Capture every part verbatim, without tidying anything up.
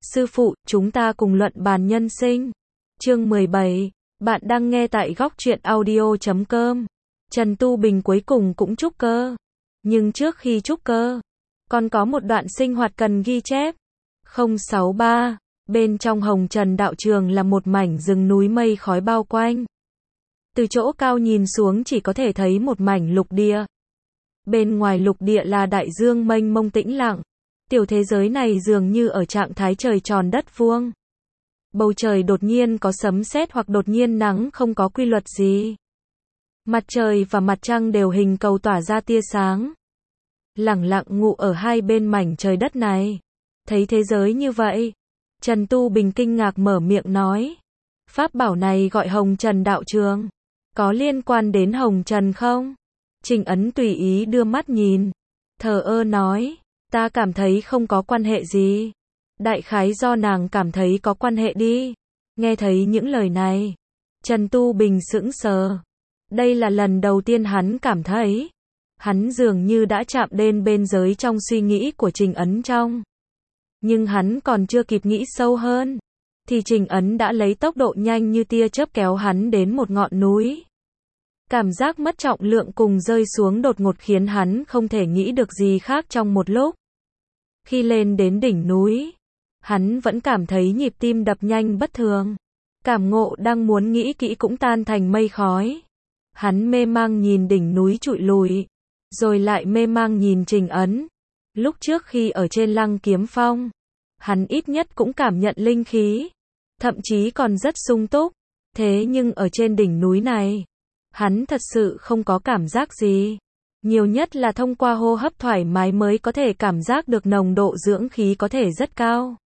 Sư phụ, chúng ta cùng luận bàn nhân sinh. Chương mười bảy. Bạn đang nghe tại góc truyện audio chấm com. Trần Tu Bình cuối cùng cũng trúc cơ. Nhưng trước khi trúc cơ, còn có một đoạn sinh hoạt cần ghi chép. không sáu ba. Bên trong Hồng Trần đạo trường là một mảnh rừng núi mây khói bao quanh. Từ chỗ cao nhìn xuống chỉ có thể thấy một mảnh lục địa. Bên ngoài lục địa là đại dương mênh mông tĩnh lặng. Tiểu thế giới này dường như ở trạng thái trời tròn đất vuông. Bầu trời đột nhiên có sấm sét hoặc đột nhiên nắng không có quy luật gì. Mặt trời và mặt trăng đều hình cầu tỏa ra tia sáng. Lẳng lặng ngụ ở hai bên mảnh trời đất này. Thấy thế giới như vậy, Trần Tu Bình kinh ngạc mở miệng nói. Pháp bảo này gọi Hồng Trần đạo trường. Có liên quan đến Hồng Trần không? Trình Ấn tùy ý đưa mắt nhìn. Thờ ơ nói. Ta cảm thấy không có quan hệ gì. Đại khái do nàng cảm thấy có quan hệ đi. Nghe thấy những lời này, Trần Tu Bình sững sờ. Đây là lần đầu tiên hắn cảm thấy. Hắn dường như đã chạm đến bên giới trong suy nghĩ của Trình Ấn trong. Nhưng hắn còn chưa kịp nghĩ sâu hơn, thì Trình Ấn đã lấy tốc độ nhanh như tia chớp kéo hắn đến một ngọn núi. Cảm giác mất trọng lượng cùng rơi xuống đột ngột khiến hắn không thể nghĩ được gì khác trong một lúc. Khi lên đến đỉnh núi, hắn vẫn cảm thấy nhịp tim đập nhanh bất thường. Cảm ngộ đang muốn nghĩ kỹ cũng tan thành mây khói. Hắn mê mang nhìn đỉnh núi trụi lùi, rồi lại mê mang nhìn Trình Ấn. Lúc trước khi ở trên Lăng Kiếm Phong, hắn ít nhất cũng cảm nhận linh khí, thậm chí còn rất sung túc. Thế nhưng ở trên đỉnh núi này, hắn thật sự không có cảm giác gì. Nhiều nhất là thông qua hô hấp thoải mái mới có thể cảm giác được nồng độ dưỡng khí có thể rất cao.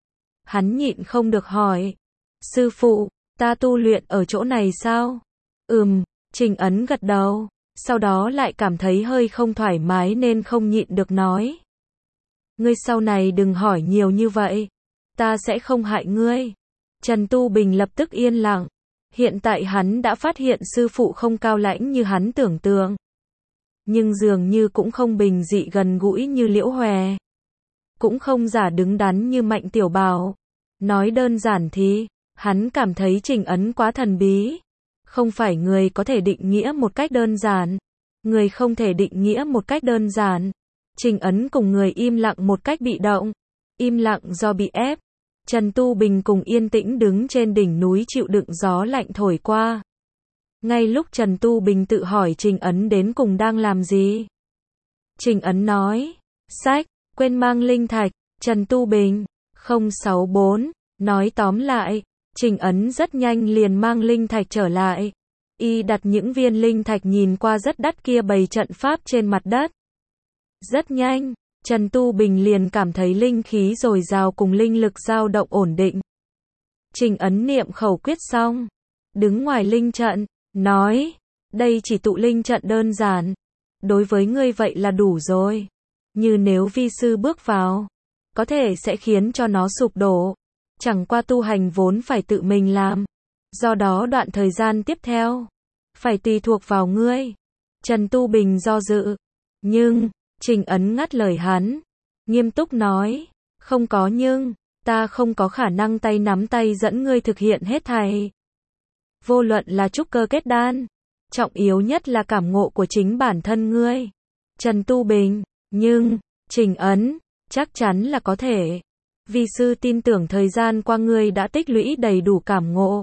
Hắn nhịn không được hỏi. Sư phụ, ta tu luyện ở chỗ này sao? Ừm, Trình Ấn gật đầu. Sau đó lại cảm thấy hơi không thoải mái nên không nhịn được nói. Ngươi sau này đừng hỏi nhiều như vậy. Ta sẽ không hại ngươi. Trần Tu Bình lập tức yên lặng. Hiện tại hắn đã phát hiện sư phụ không cao lãnh như hắn tưởng tượng. Nhưng dường như cũng không bình dị gần gũi như Liễu Hòe. Cũng không giả đứng đắn như Mạnh Tiểu Bảo. Nói đơn giản thì, hắn cảm thấy Trình Ấn quá thần bí. Không phải người có thể định nghĩa một cách đơn giản. Người không thể định nghĩa một cách đơn giản. Trình Ấn cùng người im lặng một cách bị động. Im lặng do bị ép. Trần Tu Bình cùng yên tĩnh đứng trên đỉnh núi chịu đựng gió lạnh thổi qua. Ngay lúc Trần Tu Bình tự hỏi Trình Ấn đến cùng đang làm gì, Trình Ấn nói. Sách, quên mang linh thạch. Trần Tu Bình. không sáu bốn. Nói tóm lại, Trình Ấn rất nhanh liền mang linh thạch trở lại. Y đặt những viên linh thạch nhìn qua rất đắt kia bày trận pháp trên mặt đất. Rất nhanh, Trần Tu Bình liền cảm thấy linh khí dồi dào cùng linh lực dao động ổn định. Trình Ấn niệm khẩu quyết xong, đứng ngoài linh trận, nói, đây chỉ tụ linh trận đơn giản. Đối với ngươi vậy là đủ rồi. Như nếu vi sư bước vào, có thể sẽ khiến cho nó sụp đổ. Chẳng qua tu hành vốn phải tự mình làm. Do đó đoạn thời gian tiếp theo, phải tùy thuộc vào ngươi. Trần Tu Bình do dự. Nhưng, Trình Ấn ngắt lời hắn. Nghiêm túc nói. Không có nhưng, ta không có khả năng tay nắm tay dẫn ngươi thực hiện hết thảy. Vô luận là trúc cơ kết đan, trọng yếu nhất là cảm ngộ của chính bản thân ngươi. Trần Tu Bình. Nhưng, Trình Ấn, chắc chắn là có thể. Vi sư tin tưởng thời gian qua ngươi đã tích lũy đầy đủ cảm ngộ.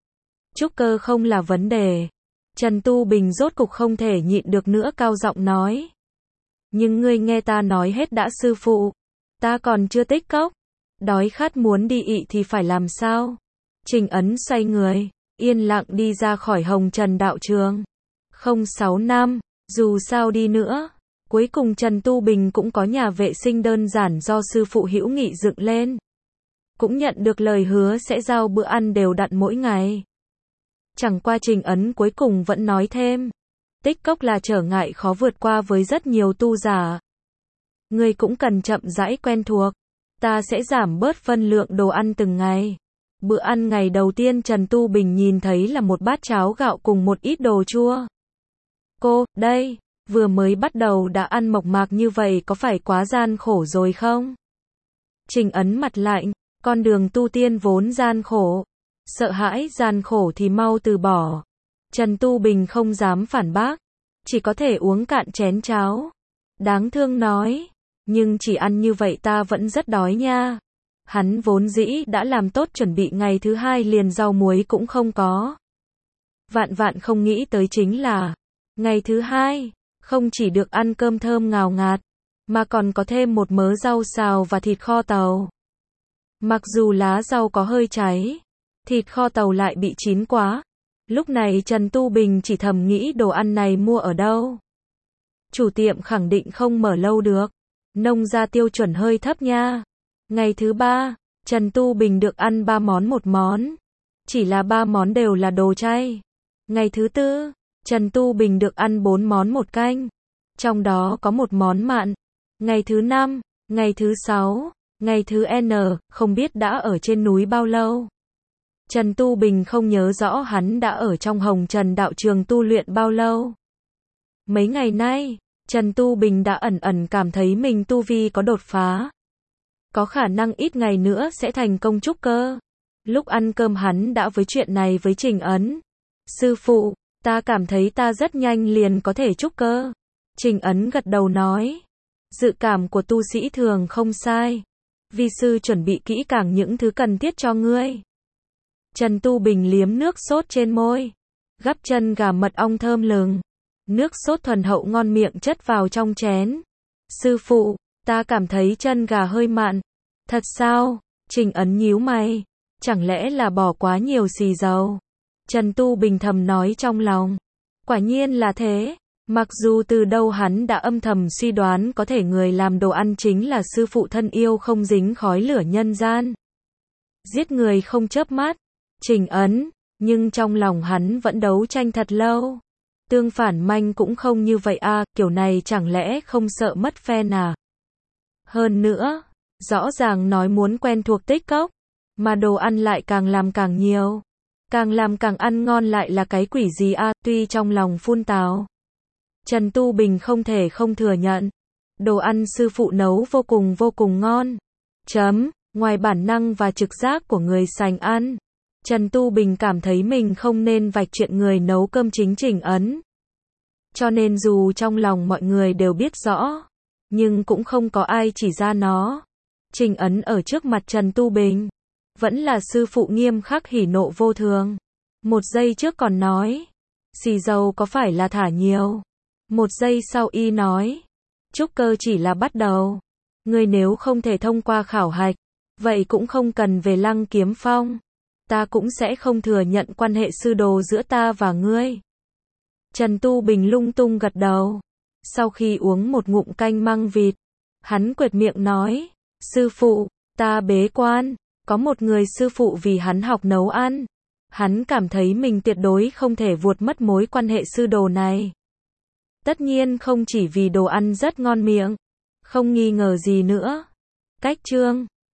Trúc cơ không là vấn đề. Trần Tu Bình rốt cục không thể nhịn được nữa cao giọng nói. Nhưng ngươi nghe ta nói hết đã sư phụ. Ta còn chưa tích cốc. Đói khát muốn đi ị thì phải làm sao? Trình Ấn xoay người, yên lặng đi ra khỏi Hồng Trần đạo trường. không sáu năm, dù sao đi nữa, cuối cùng Trần Tu Bình cũng có nhà vệ sinh đơn giản do sư phụ hữu nghị dựng lên. Cũng nhận được lời hứa sẽ giao bữa ăn đều đặn mỗi ngày. Chẳng qua Trình Ấn cuối cùng vẫn nói thêm. Tích cốc là trở ngại khó vượt qua với rất nhiều tu giả. Ngươi cũng cần chậm rãi quen thuộc. Ta sẽ giảm bớt phân lượng đồ ăn từng ngày. Bữa ăn ngày đầu tiên Trần Tu Bình nhìn thấy là một bát cháo gạo cùng một ít đồ chua. Cô, đây, vừa mới bắt đầu đã ăn mộc mạc như vậy có phải quá gian khổ rồi không? Trình Ấn mặt lạnh, Con đường tu tiên vốn gian khổ. Sợ hãi gian khổ thì mau từ bỏ. Trần Tu Bình không dám phản bác. Chỉ có thể uống cạn chén cháo. Đáng thương nói. Nhưng chỉ ăn như vậy ta vẫn rất đói nha. Hắn vốn dĩ đã làm tốt chuẩn bị ngày thứ hai liền rau muối cũng không có. Vạn vạn không nghĩ tới chính là, ngày thứ hai, không chỉ được ăn cơm thơm ngào ngạt, mà còn có thêm một mớ rau xào và thịt kho tàu. Mặc dù lá rau có hơi cháy, thịt kho tàu lại bị chín quá. Lúc này Trần Tu Bình chỉ thầm nghĩ đồ ăn này mua ở đâu. Chủ tiệm khẳng định không mở lâu được. Nông gia tiêu chuẩn hơi thấp nha. Ngày thứ ba, Trần Tu Bình được ăn ba món một món. Chỉ là ba món đều là đồ chay. Ngày thứ tư, Trần Tu Bình được ăn bốn món một canh. Trong đó có một món mặn. Ngày thứ năm, ngày thứ sáu, ngày thứ N, không biết đã ở trên núi bao lâu. Trần Tu Bình không nhớ rõ hắn đã ở trong Hồng Trần đạo trường tu luyện bao lâu. Mấy ngày nay, Trần Tu Bình đã ẩn ẩn cảm thấy mình tu vi có đột phá. Có khả năng ít ngày nữa sẽ thành công trúc cơ. Lúc ăn cơm hắn đã với chuyện này với Trình Ấn. Sư phụ, ta cảm thấy ta rất nhanh liền có thể trúc cơ. Trình Ấn gật đầu nói. Dự cảm của tu sĩ thường không sai. Vi sư chuẩn bị kỹ càng những thứ cần thiết cho ngươi. Trần Tu Bình liếm nước sốt trên môi. Gắp chân gà mật ong thơm lừng. Nước sốt thuần hậu ngon miệng chất vào trong chén. Sư phụ, ta cảm thấy chân gà hơi mặn. Thật sao? Trình Ấn nhíu mày. Chẳng lẽ là bỏ quá nhiều xì dầu? Trần Tu Bình thầm nói trong lòng. Quả nhiên là thế. Mặc dù từ đâu hắn đã âm thầm suy đoán có thể người làm đồ ăn chính là sư phụ thân yêu không dính khói lửa nhân gian. Giết người không chớp mắt. Trình Ấn. Nhưng trong lòng hắn vẫn đấu tranh thật lâu. Tương Phản Manh cũng không như vậy à, kiểu này chẳng lẽ không sợ mất phen à? Hơn nữa, rõ ràng nói muốn quen thuộc tích cốc, mà đồ ăn lại càng làm càng nhiều. Càng làm càng ăn ngon lại là cái quỷ gì à, tuy trong lòng phun tào. Trần Tu Bình không thể không thừa nhận. Đồ ăn sư phụ nấu vô cùng vô cùng ngon. Chấm, ngoài bản năng và trực giác của người sành ăn. Trần Tu Bình cảm thấy mình không nên vạch chuyện người nấu cơm chính Trình Ấn. Cho nên dù trong lòng mọi người đều biết rõ, nhưng cũng không có ai chỉ ra nó. Trình Ấn ở trước mặt Trần Tu Bình, vẫn là sư phụ nghiêm khắc hỉ nộ vô thường. Một giây trước còn nói, xì dầu có phải là thả nhiều. Một giây sau y nói, trúc cơ chỉ là bắt đầu. Ngươi nếu không thể thông qua khảo hạch, vậy cũng không cần về Lăng Kiếm Phong. Ta cũng sẽ không thừa nhận quan hệ sư đồ giữa ta và ngươi. Trần Tu Bình lung tung gật đầu. Sau khi uống một ngụm canh măng vịt, hắn quệt miệng nói, sư phụ, ta bế quan, có một người sư phụ vì hắn học nấu ăn. Hắn cảm thấy mình tuyệt đối không thể vuột mất mối quan hệ sư đồ này. Tất nhiên không chỉ vì đồ ăn rất ngon miệng, không nghi ngờ gì nữa. Cách chương